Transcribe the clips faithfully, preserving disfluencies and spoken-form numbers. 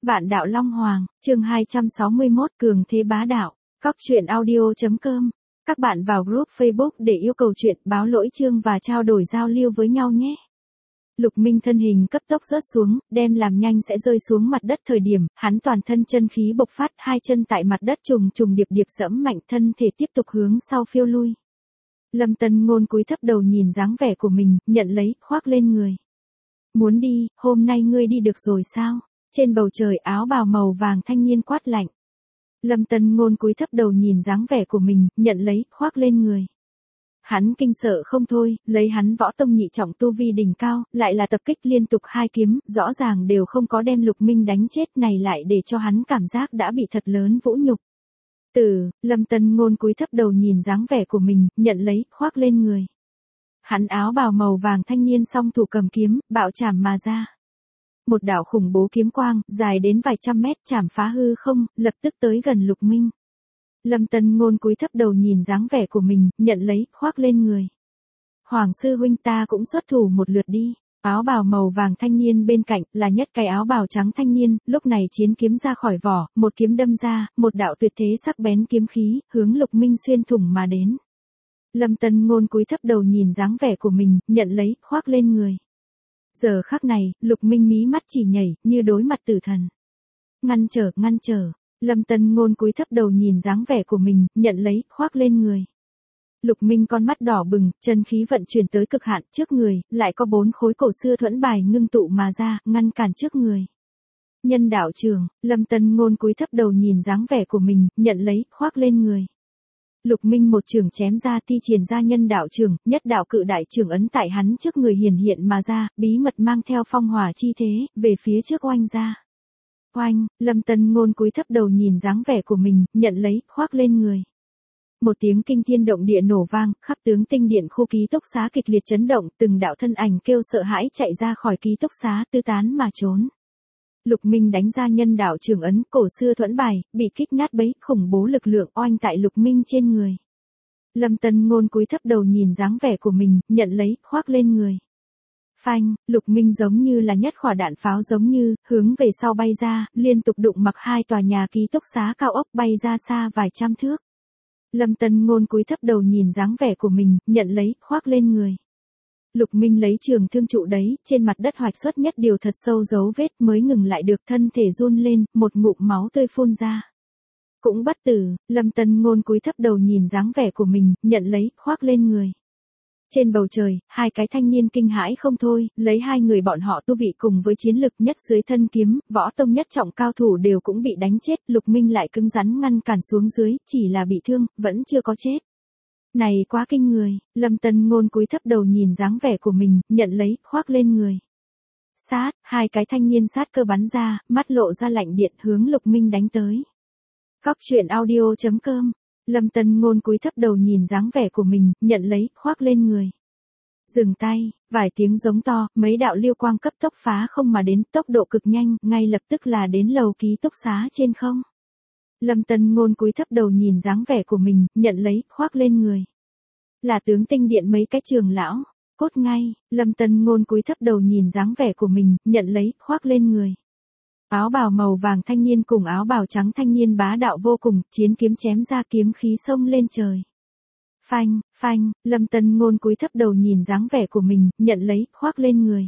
Vạn đạo Long Hoàng, chương hai trăm sáu mươi mốt cường thế bá đạo, cóc truyện audio.com. Các bạn vào group Facebook để yêu cầu chuyện, báo lỗi chương và trao đổi giao lưu với nhau nhé. Lục Minh thân hình cấp tốc rớt xuống, đem làm nhanh sẽ rơi xuống mặt đất thời điểm, hắn toàn thân chân khí bộc phát, hai chân tại mặt đất trùng trùng điệp điệp dẫm mạnh, thân thể tiếp tục hướng sau phiêu lui. Lâm Tân Ngôn cúi thấp đầu nhìn dáng vẻ của mình, nhận lấy, khoác lên người. Muốn đi, hôm nay ngươi đi được rồi sao? Trên bầu trời áo bào màu vàng thanh niên quát lạnh. Lâm Tân Ngôn cúi thấp đầu nhìn dáng vẻ của mình, nhận lấy, khoác lên người. Hắn kinh sợ không thôi, lấy hắn võ tông nhị trọng tu vi đỉnh cao, lại là tập kích liên tục hai kiếm, rõ ràng đều không có đem Lục Minh đánh chết, này lại để cho hắn cảm giác đã bị thật lớn vũ nhục. Từ, Lâm Tân Ngôn cúi thấp đầu nhìn dáng vẻ của mình, nhận lấy, khoác lên người. Hắn áo bào màu vàng thanh niên song thủ cầm kiếm, bạo chảm mà ra. Một đạo khủng bố kiếm quang, dài đến vài trăm mét, chảm phá hư không, lập tức tới gần Lục Minh. Lâm Tân Ngôn cúi thấp đầu nhìn dáng vẻ của mình, nhận lấy, khoác lên người. Hoàng sư huynh, ta cũng xuất thủ một lượt đi. Áo bào màu vàng thanh niên bên cạnh, là nhất cái áo bào trắng thanh niên, lúc này chiến kiếm ra khỏi vỏ, một kiếm đâm ra, một đạo tuyệt thế sắc bén kiếm khí, hướng Lục Minh xuyên thủng mà đến. Lâm Tân Ngôn cúi thấp đầu nhìn dáng vẻ của mình, nhận lấy, khoác lên người. Giờ khắc này, Lục Minh mí mắt chỉ nhảy, như đối mặt tử thần. Ngăn trở, ngăn trở. Lâm Tân Ngôn cúi thấp đầu nhìn dáng vẻ của mình, nhận lấy, khoác lên người. Lục Minh con mắt đỏ bừng, chân khí vận chuyển tới cực hạn, trước người, lại có bốn khối cổ xưa thuẫn bài ngưng tụ mà ra, ngăn cản trước người. Nhân đạo trường, Lâm Tân Ngôn cúi thấp đầu nhìn dáng vẻ của mình, nhận lấy, khoác lên người. Lục Minh một trường chém ra, thi triển ra nhân đạo trường, nhất đạo cự đại trường ấn tại hắn trước người hiển hiện mà ra, bí mật mang theo phong hỏa chi thế, về phía trước oanh ra. Oanh, Lâm Tân Ngôn cúi thấp đầu nhìn dáng vẻ của mình, nhận lấy, khoác lên người. Một tiếng kinh thiên động địa nổ vang, khắp tướng tinh điện khu ký túc xá kịch liệt chấn động, từng đạo thân ảnh kêu sợ hãi chạy ra khỏi ký túc xá, tứ tán mà trốn. Lục Minh đánh ra nhân đạo trường ấn, cổ xưa thuẫn bài, bị kích nát bấy, khủng bố lực lượng oanh tại Lục Minh trên người. Lâm Tân Ngôn cúi thấp đầu nhìn dáng vẻ của mình, nhận lấy, khoác lên người. Phanh, Lục Minh giống như là nhất quả đạn pháo giống như, hướng về sau bay ra, liên tục đụng mặc hai tòa nhà ký túc xá cao ốc bay ra xa vài trăm thước. Lâm Tân Ngôn cúi thấp đầu nhìn dáng vẻ của mình, nhận lấy, khoác lên người. Lục Minh lấy trường thương trụ đấy, trên mặt đất hoạch xuất nhất điều thật sâu dấu vết mới ngừng lại được, thân thể run lên, một ngụm máu tươi phun ra. Cũng bất tử, Lâm Tân Ngôn cúi thấp đầu nhìn dáng vẻ của mình, nhận lấy, khoác lên người. Trên bầu trời, hai cái thanh niên kinh hãi không thôi, lấy hai người bọn họ tu vị cùng với chiến lực nhất dưới thân kiếm, võ tông nhất trọng cao thủ đều cũng bị đánh chết, Lục Minh lại cứng rắn ngăn cản xuống dưới, chỉ là bị thương, vẫn chưa có chết. Này quá kinh người, Lâm Tân Ngôn cúi thấp đầu nhìn dáng vẻ của mình, nhận lấy, khoác lên người. Sát, hai cái thanh niên sát cơ bắn ra, mắt lộ ra lạnh điện hướng Lục Minh đánh tới. Cóc truyện audio.com. Lâm Tân Ngôn cúi thấp đầu nhìn dáng vẻ của mình, nhận lấy, khoác lên người. Dừng tay, vài tiếng giống to, mấy đạo liêu quang cấp tốc phá không mà đến, tốc độ cực nhanh, ngay lập tức là đến lầu ký túc xá trên không. Lâm Tân Ngôn cúi thấp đầu nhìn dáng vẻ của mình, nhận lấy, khoác lên người. Là tướng tinh điện mấy cái trường lão, cốt ngay, Lâm Tân Ngôn cúi thấp đầu nhìn dáng vẻ của mình, nhận lấy, khoác lên người. Áo bào màu vàng thanh niên cùng áo bào trắng thanh niên bá đạo vô cùng, chiến kiếm chém ra, kiếm khí xông lên trời. Phanh, phanh, Lâm Tân Ngôn cúi thấp đầu nhìn dáng vẻ của mình, nhận lấy, khoác lên người.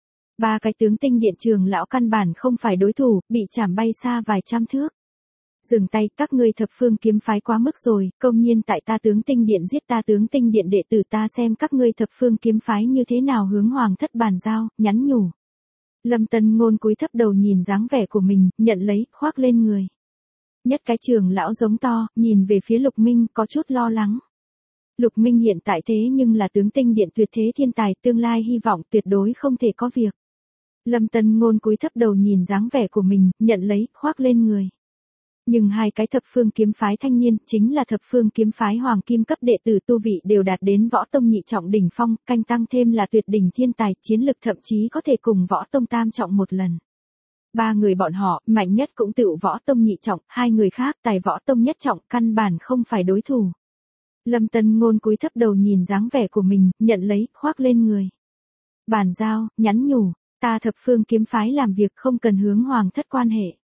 Ba cái tướng tinh điện trường lão căn bản không phải đối thủ, bị chảm bay xa vài trăm thước. Dừng tay, các ngươi thập phương kiếm phái quá mức rồi, công nhiên tại ta tướng tinh điện giết ta tướng tinh điện đệ tử, ta xem các ngươi thập phương kiếm phái như thế nào hướng hoàng thất bàn giao, nhắn nhủ. Lâm Tân Ngôn cúi thấp đầu nhìn dáng vẻ của mình, nhận lấy, khoác lên người. Nhất cái trường lão giống to, nhìn về phía Lục Minh, có chút lo lắng. Lục Minh hiện tại thế nhưng là tướng tinh điện tuyệt thế thiên tài, tương lai hy vọng tuyệt đối không thể có việc. Lâm Tân Ngôn cúi thấp đầu nhìn dáng vẻ của mình, nhận lấy, khoác lên người. Nhưng hai cái thập phương kiếm phái thanh niên, chính là thập phương kiếm phái hoàng kim cấp đệ tử tu vị đều đạt đến võ tông nhị trọng đỉnh phong, canh tăng thêm là tuyệt đỉnh thiên tài, chiến lực thậm chí có thể cùng võ tông tam trọng một lần. Ba người bọn họ, mạnh nhất cũng tựu võ tông nhị trọng, hai người khác tài võ tông nhất trọng, căn bản không phải đối thủ. Lâm Tân Ngôn cúi thấp đầu nhìn dáng vẻ của mình, nhận lấy, khoác lên người. Bàn giao, nhắn nhủ, ta thập phương kiếm phái làm việc không cần hướng hoàng thất quan hệ.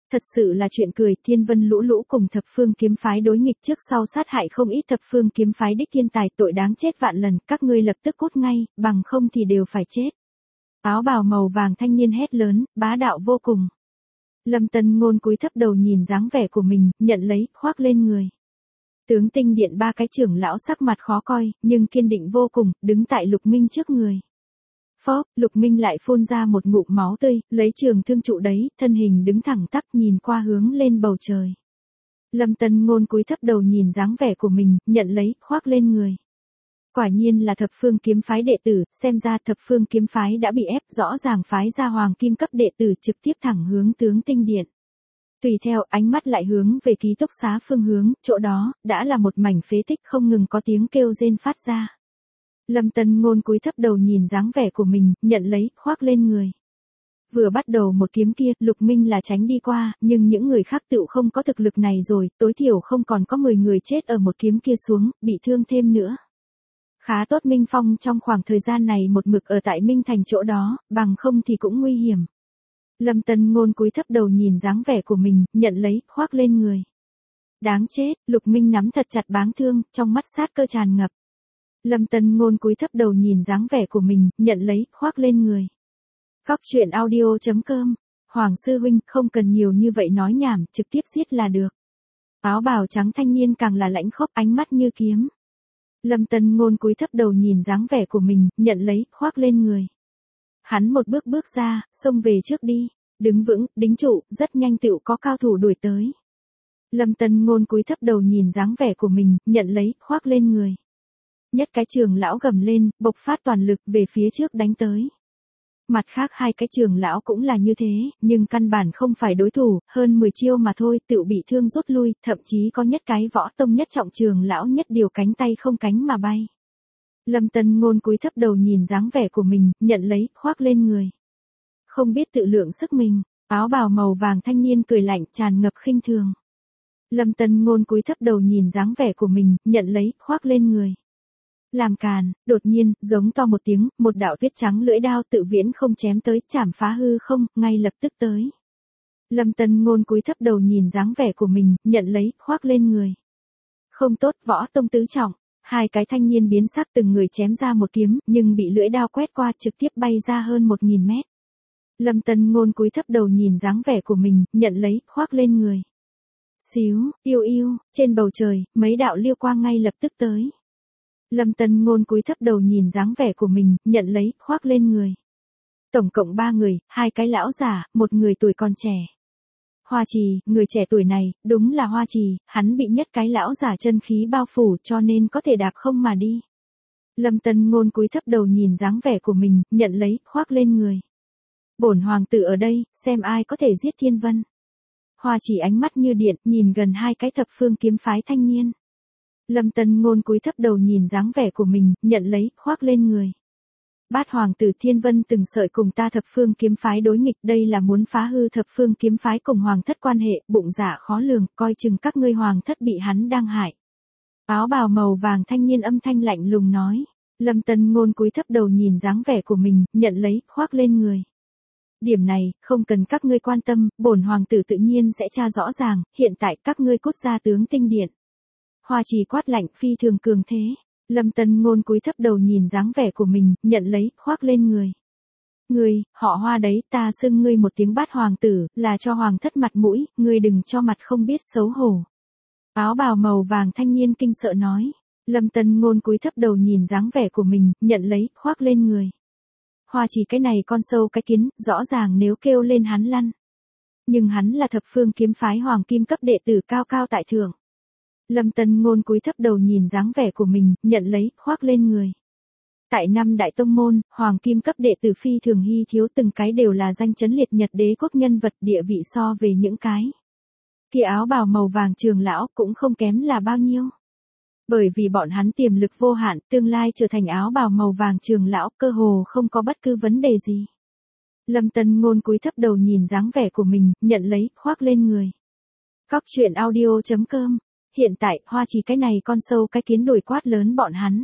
Thật sự là chuyện cười, Thiên Vân Lũ Lũ cùng Thập Phương Kiếm Phái đối nghịch trước sau sát hại không ít Thập Phương Kiếm Phái đích thiên tài, tội đáng chết vạn lần, các ngươi lập tức cút ngay, bằng không thì đều phải chết. Áo bào màu vàng thanh niên hét lớn, bá đạo vô cùng. Lâm Tân Ngôn cúi thấp đầu nhìn dáng vẻ của mình, nhận lấy, khoác lên người. Tướng Tinh Điện ba cái trưởng lão sắc mặt khó coi, nhưng kiên định vô cùng, đứng tại Lục Minh trước người. Phóp, Lục Minh lại phun ra một ngụm máu tươi, lấy trường thương trụ đấy, thân hình đứng thẳng tắp nhìn qua hướng lên bầu trời. Lâm Tân Ngôn cúi thấp đầu nhìn dáng vẻ của mình, nhận lấy, khoác lên người. Quả nhiên là Thập Phương Kiếm Phái đệ tử, xem ra Thập Phương Kiếm Phái đã bị ép, rõ ràng phái ra hoàng kim cấp đệ tử trực tiếp thẳng hướng tướng Tinh Điện. Tùy theo, ánh mắt lại hướng về ký túc xá phương hướng, chỗ đó, đã là một mảnh phế tích không ngừng có tiếng kêu rên phát ra. Lâm Tân Ngôn cúi thấp đầu nhìn dáng vẻ của mình, nhận lấy, khoác lên người. Vừa bắt đầu một kiếm kia, Lục Minh là tránh đi qua, nhưng những người khác tựu không có thực lực này rồi, tối thiểu không còn có mười người chết ở một kiếm kia xuống, bị thương thêm nữa. Khá tốt Minh Phong trong khoảng thời gian này một mực ở tại Minh Thành chỗ đó, bằng không thì cũng nguy hiểm. Lâm Tân Ngôn cúi thấp đầu nhìn dáng vẻ của mình, nhận lấy, khoác lên người. Đáng chết, Lục Minh nắm thật chặt báng thương, trong mắt sát cơ tràn ngập. Lâm Tân Ngôn cúi thấp đầu nhìn dáng vẻ của mình, nhận lấy, khoác lên người. Góc truyện audio chấm com, Hoàng sư huynh, không cần nhiều như vậy nói nhảm, trực tiếp giết là được. Áo bào trắng thanh niên càng là lãnh khốc, ánh mắt như kiếm. Lâm Tân Ngôn cúi thấp đầu nhìn dáng vẻ của mình, nhận lấy, khoác lên người. Hắn một bước bước ra, xông về trước đi, đứng vững, đính trụ, rất nhanh tựu có cao thủ đuổi tới. Lâm Tân Ngôn cúi thấp đầu nhìn dáng vẻ của mình, nhận lấy, khoác lên người. Nhất cái trường lão gầm lên, bộc phát toàn lực về phía trước đánh tới. Mặt khác hai cái trường lão cũng là như thế, nhưng căn bản không phải đối thủ, hơn mười chiêu mà thôi, tựu bị thương rút lui, thậm chí có nhất cái võ tông nhất trọng trường lão nhất điều cánh tay không cánh mà bay. Lâm Tân Ngôn cúi thấp đầu nhìn dáng vẻ của mình, nhận lấy, khoác lên người. Không biết tự lượng sức mình, áo bào màu vàng thanh niên cười lạnh tràn ngập khinh thường. Lâm Tân Ngôn cúi thấp đầu nhìn dáng vẻ của mình, nhận lấy, khoác lên người. Làm càn, đột nhiên, giống to một tiếng, một đạo tuyết trắng lưỡi đao tự viễn không chém tới, chảm phá hư không, ngay lập tức tới. Lâm Tân Ngôn cúi thấp đầu nhìn dáng vẻ của mình, nhận lấy, khoác lên người. Không tốt, võ tông tứ trọng, hai cái thanh niên biến sắc từng người chém ra một kiếm, nhưng bị lưỡi đao quét qua trực tiếp bay ra hơn một nghìn mét. Lâm Tân Ngôn cúi thấp đầu nhìn dáng vẻ của mình, nhận lấy, khoác lên người. Xíu, yêu yêu, trên bầu trời, mấy đạo liêu quang ngay lập tức tới. Lâm Tân Ngôn cúi thấp đầu nhìn dáng vẻ của mình, nhận lấy, khoác lên người. Tổng cộng ba người, hai cái lão già, một người tuổi còn trẻ. Hoa Trì, người trẻ tuổi này, đúng là Hoa Trì, hắn bị nhất cái lão già chân khí bao phủ cho nên có thể đạp không mà đi. Lâm Tân Ngôn cúi thấp đầu nhìn dáng vẻ của mình, nhận lấy, khoác lên người. Bổn hoàng tử ở đây, xem ai có thể giết Thiên Vân. Hoa Trì ánh mắt như điện, nhìn gần hai cái Thập Phương Kiếm Phái thanh niên. Lâm Tân Ngôn cúi thấp đầu nhìn dáng vẻ của mình, nhận lấy, khoác lên người. Bát hoàng tử Thiên Vân từng sợi cùng ta Thập Phương Kiếm Phái đối nghịch, đây là muốn phá hư Thập Phương Kiếm Phái cùng hoàng thất quan hệ, bụng dạ khó lường, coi chừng các ngươi hoàng thất bị hắn đang hại. Áo bào màu vàng thanh niên âm thanh lạnh lùng nói. Lâm Tân Ngôn cúi thấp đầu nhìn dáng vẻ của mình, nhận lấy, khoác lên người. Điểm này, không cần các ngươi quan tâm, bổn hoàng tử tự nhiên sẽ tra rõ ràng, hiện tại các ngươi cút ra tướng Tinh Điện. Hoa Trì quát lạnh phi thường cường thế. Lâm Tân Ngôn cúi thấp đầu nhìn dáng vẻ của mình, nhận lấy, khoác lên người. Ngươi, họ Hoa đấy, ta xưng ngươi một tiếng bát hoàng tử, là cho hoàng thất mặt mũi, ngươi đừng cho mặt không biết xấu hổ. Áo bào màu vàng thanh niên kinh sợ nói. Lâm Tân Ngôn cúi thấp đầu nhìn dáng vẻ của mình, nhận lấy, khoác lên người. Hoa Trì cái này con sâu cái kiến, rõ ràng nếu kêu lên hắn lăn. Nhưng hắn là Thập Phương Kiếm Phái hoàng kim cấp đệ tử cao cao tại thượng. Lâm Tân Ngôn cúi thấp đầu nhìn dáng vẻ của mình, nhận lấy, khoác lên người. Tại năm đại tông môn, hoàng kim cấp đệ tử phi thường hy thiếu, từng cái đều là danh chấn liệt nhật đế quốc nhân vật, địa vị so về những cái kia áo bào màu vàng trường lão cũng không kém là bao nhiêu. Bởi vì bọn hắn tiềm lực vô hạn, tương lai trở thành áo bào màu vàng trường lão, cơ hồ không có bất cứ vấn đề gì. Lâm Tân Ngôn cúi thấp đầu nhìn dáng vẻ của mình, nhận lấy, khoác lên người. Góc truyện audio chấm com. Hiện tại, Hoa Trì cái này con sâu cái kiến đuổi quát lớn bọn hắn.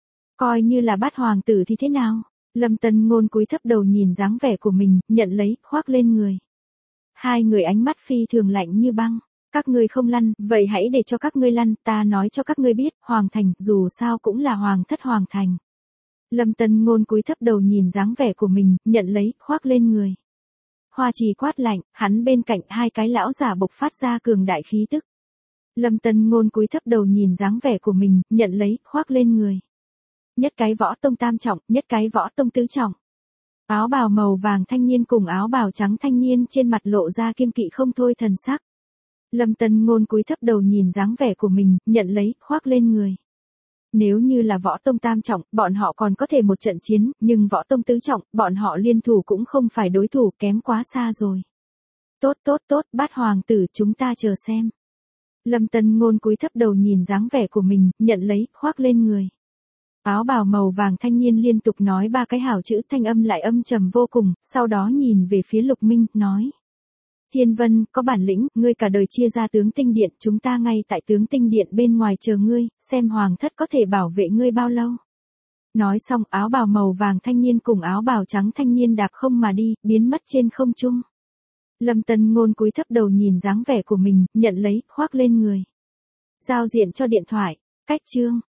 Coi như là bát hoàng tử thì thế nào? Lâm Tân Ngôn cúi thấp đầu nhìn dáng vẻ của mình, nhận lấy, khoác lên người. Hai người ánh mắt phi thường lạnh như băng. Các ngươi không lăn, vậy hãy để cho các ngươi lăn, ta nói cho các ngươi biết, Hoàng Thành, dù sao cũng là Hoàng thất Hoàng Thành. Lâm Tân Ngôn cúi thấp đầu nhìn dáng vẻ của mình, nhận lấy, khoác lên người. Hoa Trì quát lạnh, hắn bên cạnh hai cái lão giả bộc phát ra cường đại khí tức. Lâm Tân Ngôn cúi thấp đầu nhìn dáng vẻ của mình, nhận lấy, khoác lên người. Nhất cái võ tông tam trọng, nhất cái võ tông tứ trọng. Áo bào màu vàng thanh niên cùng áo bào trắng thanh niên trên mặt lộ ra kiêng kỵ không thôi thần sắc. Lâm Tân Ngôn cúi thấp đầu nhìn dáng vẻ của mình, nhận lấy, khoác lên người. Nếu như là võ tông tam trọng, bọn họ còn có thể một trận chiến, nhưng võ tông tứ trọng, bọn họ liên thủ cũng không phải đối thủ, kém quá xa rồi. Tốt tốt tốt, Bát hoàng tử, chúng ta chờ xem. Lâm Tân Ngôn cúi thấp đầu nhìn dáng vẻ của mình, nhận lấy, khoác lên người. Áo bào màu vàng thanh niên liên tục nói ba cái hảo chữ, thanh âm lại âm trầm vô cùng, sau đó nhìn về phía Lục Minh, nói. Thiên Vân, có bản lĩnh, ngươi cả đời chia ra tướng tinh điện, chúng ta ngay tại tướng tinh điện bên ngoài chờ ngươi, xem hoàng thất có thể bảo vệ ngươi bao lâu. Nói xong, áo bào màu vàng thanh niên cùng áo bào trắng thanh niên đạp không mà đi, biến mất trên không trung. Lâm Tân Ngôn cúi thấp đầu nhìn dáng vẻ của mình, nhận lấy, khoác lên người. Giao diện cho điện thoại, cách chương.